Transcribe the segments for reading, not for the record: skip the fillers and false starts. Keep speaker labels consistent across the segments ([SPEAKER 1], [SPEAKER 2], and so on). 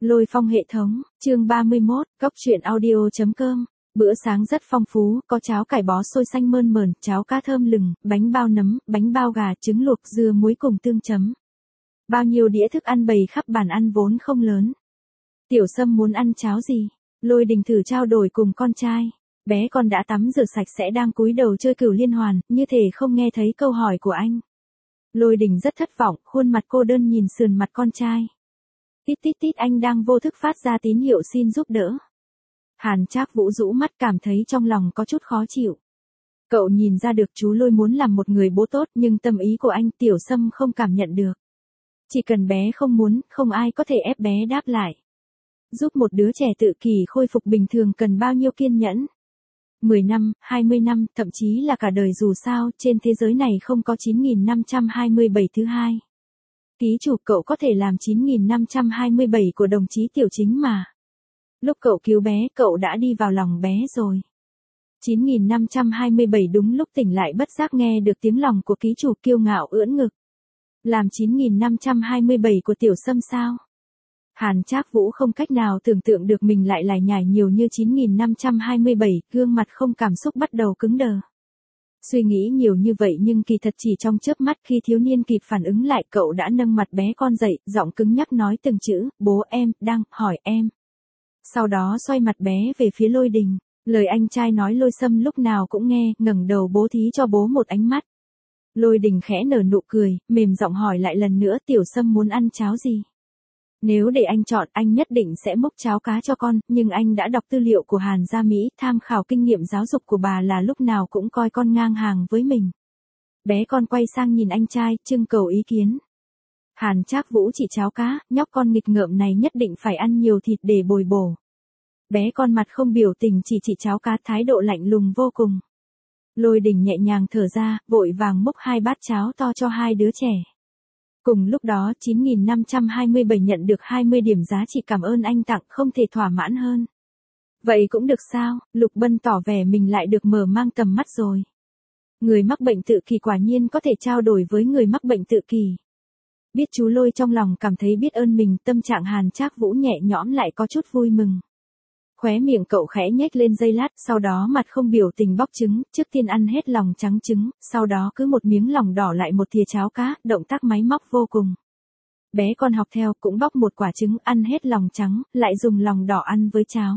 [SPEAKER 1] Lôi phong hệ thống, chương 31, Cóc truyện audio.com. Bữa sáng rất phong phú, có cháo cải bó xôi xanh mơn mởn, cháo cá thơm lừng, bánh bao nấm, bánh bao gà, trứng luộc, dưa muối cùng tương chấm. Bao nhiêu đĩa thức ăn bày khắp bàn ăn vốn không lớn. Tiểu Sâm muốn ăn cháo gì? Lôi Đình thử trao đổi cùng con trai. Bé con đã tắm rửa sạch sẽ đang cúi đầu chơi cửu liên hoàn, như thể không nghe thấy câu hỏi của anh. Lôi Đình rất thất vọng, khuôn mặt cô đơn nhìn sườn mặt con trai. Tít tít tít, anh đang vô thức phát ra tín hiệu xin giúp đỡ. Hàn Trác Vũ rũ mắt cảm thấy trong lòng có chút khó chịu. Cậu nhìn ra được chú Lôi muốn làm một người bố tốt, nhưng tâm ý của anh Tiểu Sâm không cảm nhận được. Chỉ cần bé không muốn, không ai có thể ép bé đáp lại. Giúp một đứa trẻ tự kỷ khôi phục bình thường cần bao nhiêu kiên nhẫn? 10 năm, 20 năm, thậm chí là cả đời, dù sao, trên thế giới này không có 9527 thứ hai. Ký chủ, cậu có thể làm 9527 của đồng chí Tiểu Chính mà. Lúc cậu cứu bé, cậu đã đi vào lòng bé rồi. 9527 đúng lúc tỉnh lại bất giác nghe được tiếng lòng của ký chủ kiêu ngạo ưỡn ngực. Làm 9527 của Tiểu Sâm sao? Hàn Trác Vũ không cách nào tưởng tượng được mình lại lải nhải nhiều như 9527, gương mặt không cảm xúc bắt đầu cứng đờ. Suy nghĩ nhiều như vậy nhưng kỳ thật chỉ trong chớp mắt, khi thiếu niên kịp phản ứng lại, cậu đã nâng mặt bé con dậy, giọng cứng nhắc nói từng chữ, bố em, đang hỏi em. Sau đó xoay mặt bé về phía Lôi Đình, lời anh trai nói Lôi Sâm lúc nào cũng nghe, ngẩng đầu bố thí cho bố một ánh mắt. Lôi Đình khẽ nở nụ cười, mềm giọng hỏi lại lần nữa, Tiểu Sâm muốn ăn cháo gì? Nếu để anh chọn, anh nhất định sẽ múc cháo cá cho con, nhưng anh đã đọc tư liệu của Hàn Gia Mỹ, tham khảo kinh nghiệm giáo dục của bà là lúc nào cũng coi con ngang hàng với mình. Bé con quay sang nhìn anh trai, trưng cầu ý kiến. Hàn Trác Vũ chỉ cháo cá, nhóc con nghịch ngợm này nhất định phải ăn nhiều thịt để bồi bổ. Bé con mặt không biểu tình, chỉ cháo cá, thái độ lạnh lùng vô cùng. Lôi Đình nhẹ nhàng thở ra, vội vàng múc 2 bát cháo to cho 2 đứa trẻ. Cùng lúc đó 9527 nhận được 20 điểm giá trị cảm ơn anh tặng, không thể thỏa mãn hơn. Vậy cũng được sao? Lục Bân tỏ vẻ mình lại được mở mang tầm mắt rồi. Người mắc bệnh tự kỷ quả nhiên có thể trao đổi với người mắc bệnh tự kỷ. Biết chú Lôi trong lòng cảm thấy biết ơn mình, tâm trạng Hàn Trác Vũ nhẹ nhõm lại có chút vui mừng. Khóe miệng cậu khẽ nhếch lên giây lát, sau đó mặt không biểu tình bóc trứng, trước tiên ăn hết lòng trắng trứng, sau đó cứ một miếng lòng đỏ lại một thìa cháo cá, động tác máy móc vô cùng. Bé con học theo, cũng bóc một quả trứng, ăn hết lòng trắng, lại dùng lòng đỏ ăn với cháo.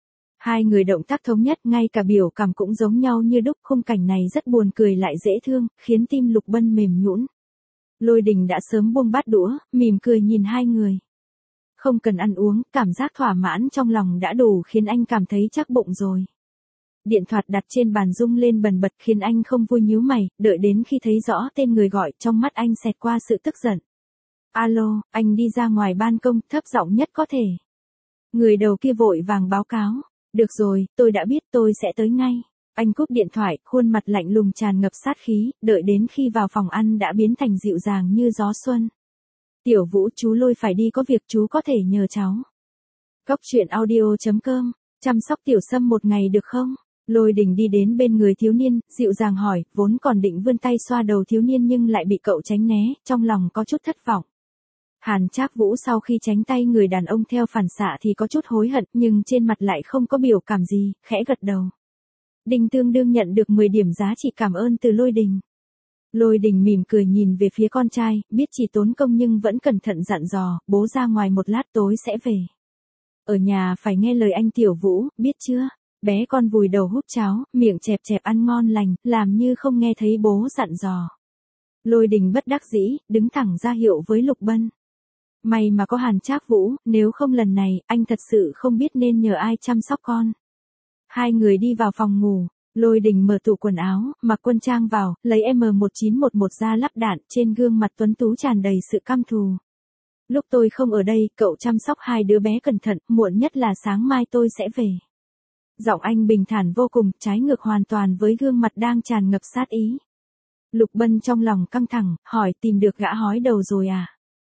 [SPEAKER 1] Hai người động tác thống nhất, ngay cả biểu cảm cũng giống nhau như đúc, khung cảnh này rất buồn cười lại dễ thương, khiến tim Lục Bân mềm nhũn. Lôi Đình đã sớm buông bát đũa, mỉm cười nhìn hai người. Không cần ăn uống, cảm giác thỏa mãn trong lòng đã đủ khiến anh cảm thấy chắc bụng rồi. Điện thoại đặt trên bàn rung lên bần bật khiến anh không vui nhíu mày, đợi đến khi thấy rõ tên người gọi, trong mắt anh xẹt qua sự tức giận. Alo, anh đi ra ngoài ban công, thấp giọng nhất có thể. Người đầu kia vội vàng báo cáo. Được rồi, tôi đã biết, tôi sẽ tới ngay. Anh cúp điện thoại, khuôn mặt lạnh lùng tràn ngập sát khí, đợi đến khi vào phòng ăn đã biến thành dịu dàng như gió xuân. Tiểu Vũ, chú Lôi phải đi có việc, chú có thể nhờ cháu. Cóc truyện audio.com, chăm sóc Tiểu Sâm một ngày được không? Lôi Đình đi đến bên người thiếu niên, dịu dàng hỏi, vốn còn định vươn tay xoa đầu thiếu niên nhưng lại bị cậu tránh né, trong lòng có chút thất vọng. Hàn Trác Vũ sau khi tránh tay người đàn ông theo phản xạ thì có chút hối hận, nhưng trên mặt lại không có biểu cảm gì, khẽ gật đầu. Đình tương đương nhận được 10 điểm giá trị cảm ơn từ Lôi Đình. Lôi Đình mỉm cười nhìn về phía con trai, biết chỉ tốn công nhưng vẫn cẩn thận dặn dò, bố ra ngoài một lát tối sẽ về. Ở nhà phải nghe lời anh Tiểu Vũ, biết chưa? Bé con vùi đầu húp cháo, miệng chẹp chẹp ăn ngon lành, làm như không nghe thấy bố dặn dò. Lôi Đình bất đắc dĩ, đứng thẳng ra hiệu với Lục Bân. May mà có Hàn Trác Vũ, nếu không lần này, anh thật sự không biết nên nhờ ai chăm sóc con. Hai người đi vào phòng ngủ. Lôi Đình mở tủ quần áo, mặc quân trang vào, lấy M1911 ra lắp đạn, trên gương mặt tuấn tú tràn đầy sự căm thù. Lúc tôi không ở đây, cậu chăm sóc hai đứa bé cẩn thận, muộn nhất là sáng mai tôi sẽ về. Giọng anh bình thản vô cùng, trái ngược hoàn toàn với gương mặt đang tràn ngập sát ý. Lục Bân trong lòng căng thẳng, hỏi tìm được gã hói đầu rồi à?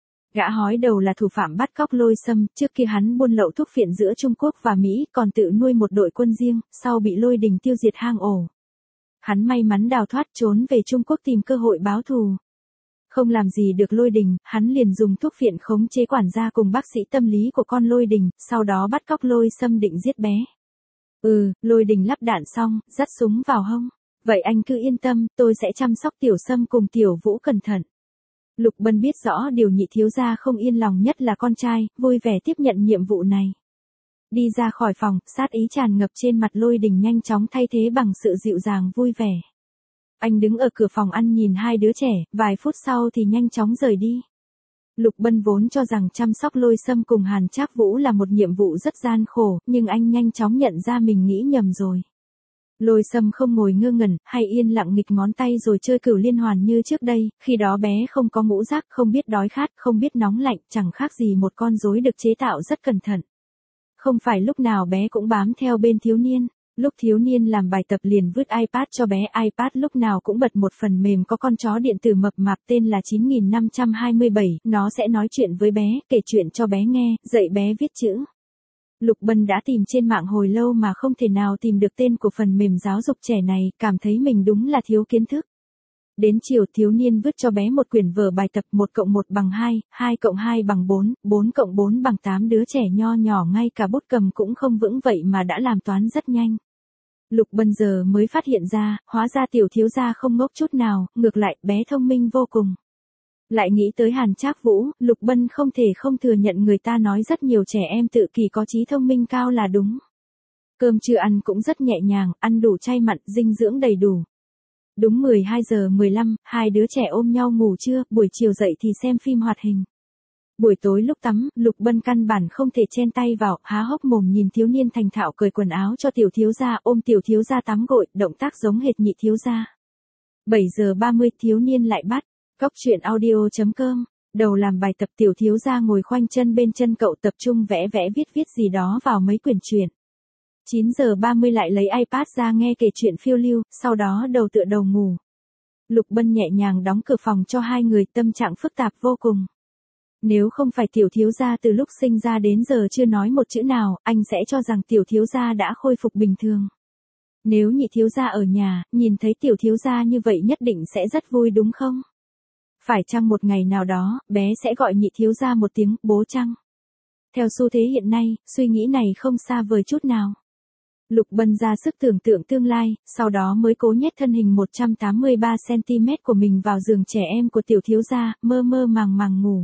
[SPEAKER 1] Gã hói đầu là thủ phạm bắt cóc Lôi Sâm, trước kia hắn buôn lậu thuốc phiện giữa Trung Quốc và Mỹ, còn tự nuôi một đội quân riêng, sau bị Lôi Đình tiêu diệt hang ổ. Hắn may mắn đào thoát trốn về Trung Quốc tìm cơ hội báo thù. Không làm gì được Lôi Đình, hắn liền dùng thuốc phiện khống chế quản gia cùng bác sĩ tâm lý của con Lôi Đình, sau đó bắt cóc Lôi Sâm định giết bé. Lôi Đình lắp đạn xong, dắt súng vào hông. Vậy anh cứ yên tâm, tôi sẽ chăm sóc Tiểu Sâm cùng Tiểu Vũ cẩn thận. Lục Bân biết rõ điều Nhị thiếu gia không yên lòng nhất là con trai, vui vẻ tiếp nhận nhiệm vụ này. Đi ra khỏi phòng, sát ý tràn ngập trên mặt Lôi Đình nhanh chóng thay thế bằng sự dịu dàng vui vẻ. Anh đứng ở cửa phòng ăn nhìn hai đứa trẻ, vài phút sau thì nhanh chóng rời đi. Lục Bân vốn cho rằng chăm sóc Lôi Sâm cùng Hàn Trác Vũ là một nhiệm vụ rất gian khổ, nhưng anh nhanh chóng nhận ra mình nghĩ nhầm rồi. Lôi Sâm không ngồi ngơ ngẩn, hay yên lặng nghịch ngón tay rồi chơi cửu liên hoàn như trước đây, khi đó bé không có ngũ giác, không biết đói khát, không biết nóng lạnh, chẳng khác gì một con rối được chế tạo rất cẩn thận. Không phải lúc nào bé cũng bám theo bên thiếu niên. Lúc thiếu niên làm bài tập liền vứt iPad cho bé, iPad lúc nào cũng bật một phần mềm có con chó điện tử mập mạp tên là 9527, nó sẽ nói chuyện với bé, kể chuyện cho bé nghe, dạy bé viết chữ. Lục Bân đã tìm trên mạng hồi lâu mà không thể nào tìm được tên của phần mềm giáo dục trẻ này, cảm thấy mình đúng là thiếu kiến thức. Đến chiều thiếu niên vứt cho bé một quyển vở bài tập 1+1 bằng 2, 2+2 bằng 4, 4+4 bằng 8, đứa trẻ nho nhỏ ngay cả bút cầm cũng không vững vậy mà đã làm toán rất nhanh. Lục Bân giờ mới phát hiện ra, hóa ra tiểu thiếu gia không ngốc chút nào, ngược lại bé thông minh vô cùng. Lại nghĩ tới Hàn Trác Vũ, Lục Bân không thể không thừa nhận người ta nói rất nhiều trẻ em tự kỷ có trí thông minh cao là đúng. Cơm trưa ăn cũng rất nhẹ nhàng, ăn đủ chay mặn, dinh dưỡng đầy đủ. Đúng 12 giờ 15, hai đứa trẻ ôm nhau ngủ trưa, buổi chiều dậy thì xem phim hoạt hình. Buổi tối lúc tắm, Lục Bân căn bản không thể chen tay vào, há hốc mồm nhìn thiếu niên thành thạo cởi quần áo cho tiểu thiếu gia, ôm tiểu thiếu gia tắm gội, động tác giống hệt Nhị thiếu gia. 7 giờ 30 thiếu niên lại bắt. Cóc truyện audio.com. Đầu làm bài tập tiểu thiếu gia ngồi khoanh chân bên chân cậu tập trung vẽ vẽ viết gì đó vào mấy quyển truyện. 9 giờ 30 lại lấy iPad ra nghe kể chuyện phiêu lưu, sau đó đầu tựa đầu ngủ. Lục Bân nhẹ nhàng đóng cửa phòng cho hai người, tâm trạng phức tạp vô cùng. Nếu không phải tiểu thiếu gia từ lúc sinh ra đến giờ chưa nói một chữ nào, anh sẽ cho rằng tiểu thiếu gia đã khôi phục bình thường. Nếu Nhị thiếu gia ở nhà, nhìn thấy tiểu thiếu gia như vậy nhất định sẽ rất vui đúng không? Phải chăng một ngày nào đó, bé sẽ gọi Nhị thiếu gia một tiếng bố chăng? Theo xu thế hiện nay, suy nghĩ này không xa vời chút nào. Lục Bân ra sức tưởng tượng tương lai, sau đó mới cố nhét thân hình 183cm của mình vào giường trẻ em của tiểu thiếu gia, mơ mơ màng màng ngủ.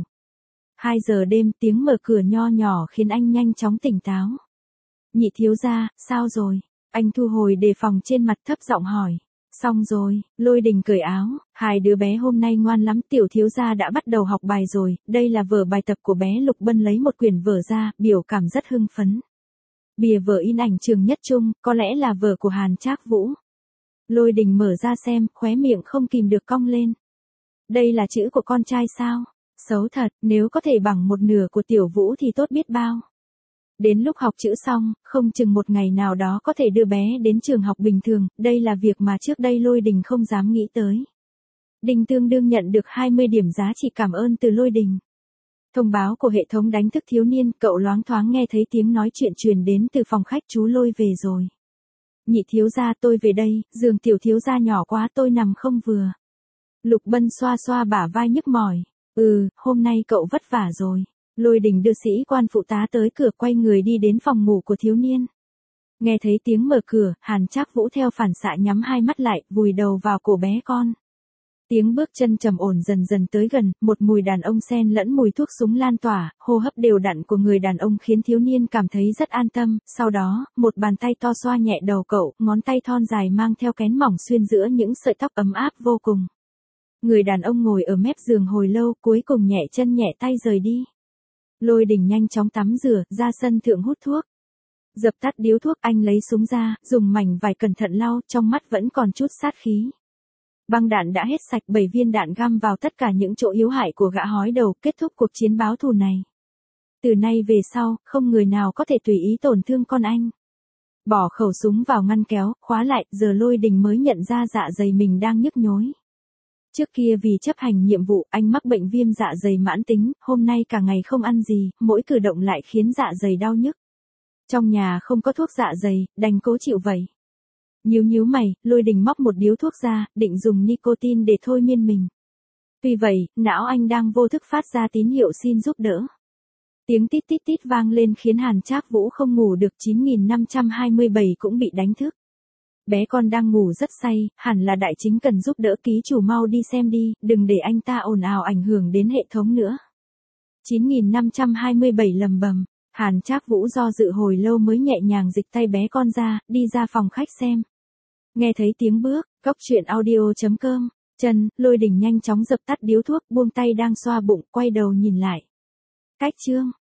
[SPEAKER 1] 2 giờ đêm, tiếng mở cửa nho nhỏ khiến anh nhanh chóng tỉnh táo. Nhị thiếu gia, sao rồi? Anh thu hồi đề phòng trên mặt, thấp giọng hỏi. Xong rồi, Lôi Đình cởi áo, hai đứa bé hôm nay ngoan lắm, tiểu thiếu gia đã bắt đầu học bài rồi, đây là vở bài tập của bé. Lục Bân lấy một quyển vở ra, biểu cảm rất hưng phấn. Bìa vở in ảnh Trường Nhất Trung, có lẽ là vở của Hàn Trác Vũ. Lôi Đình mở ra xem, khóe miệng không kìm được cong lên. Đây là chữ của con trai sao? Xấu thật, nếu có thể bằng một nửa của Tiểu Vũ thì tốt biết bao. Đến lúc học chữ xong, không chừng một ngày nào đó có thể đưa bé đến trường học bình thường, đây là việc mà trước đây Lôi Đình không dám nghĩ tới. Đình tương đương nhận được 20 điểm giá trị cảm ơn từ Lôi Đình. Thông báo của hệ thống đánh thức thiếu niên, cậu loáng thoáng nghe thấy tiếng nói chuyện truyền đến từ phòng khách, chú Lôi về rồi. Nhị thiếu gia, tôi về đây, giường tiểu thiếu gia nhỏ quá, tôi nằm không vừa. Lục Bân xoa xoa bả vai nhức mỏi. Hôm nay cậu vất vả rồi. Lôi Đình đưa sĩ quan phụ tá tới cửa, quay người đi đến phòng ngủ của thiếu niên. Nghe thấy tiếng mở cửa, Hàn Trác Vũ theo phản xạ nhắm hai mắt lại, vùi đầu vào cổ bé con. Tiếng bước chân trầm ổn dần dần tới gần, một mùi đàn ông xen lẫn mùi thuốc súng lan tỏa, hô hấp đều đặn của người đàn ông khiến thiếu niên cảm thấy rất an tâm. Sau đó, một bàn tay to xoa nhẹ đầu cậu, ngón tay thon dài mang theo kén mỏng xuyên giữa những sợi tóc ấm áp vô cùng. Người đàn ông ngồi ở mép giường hồi lâu, cuối cùng nhẹ chân nhẹ tay rời đi. Lôi Đình nhanh chóng tắm rửa, ra sân thượng hút thuốc. Dập tắt điếu thuốc, anh lấy súng ra, dùng mảnh vải cẩn thận lau, trong mắt vẫn còn chút sát khí. Băng đạn đã hết sạch, 7 viên đạn găm vào tất cả những chỗ yếu hại của gã hói đầu, kết thúc cuộc chiến báo thù này. Từ nay về sau, không người nào có thể tùy ý tổn thương con anh. Bỏ khẩu súng vào ngăn kéo, khóa lại, giờ Lôi Đình mới nhận ra dạ dày mình đang nhức nhối. Trước kia vì chấp hành nhiệm vụ, anh mắc bệnh viêm dạ dày mãn tính, hôm nay cả ngày không ăn gì, mỗi cử động lại khiến dạ dày đau nhức. Trong nhà không có thuốc dạ dày, đành cố chịu vậy. Nhíu mày, Lôi Đình móc một điếu thuốc ra, định dùng nicotine để thôi miên mình. Tuy vậy, não anh đang vô thức phát ra tín hiệu xin giúp đỡ. Tiếng tít tít tít vang lên khiến Hàn Trác Vũ không ngủ được. 9527 cũng bị đánh thức. Bé con đang ngủ rất say, hẳn là đại chính cần giúp đỡ, ký chủ mau đi xem đi, đừng để anh ta ồn ào ảnh hưởng đến hệ thống nữa. 9527 lầm bầm, Hàn Trác Vũ do dự hồi lâu mới nhẹ nhàng dịch tay bé con ra, đi ra phòng khách xem. Nghe thấy tiếng bước, Cốc Truyện Audio.com, Trần Lôi Đình nhanh chóng dập tắt điếu thuốc, buông tay đang xoa bụng, quay đầu nhìn lại. Cách chương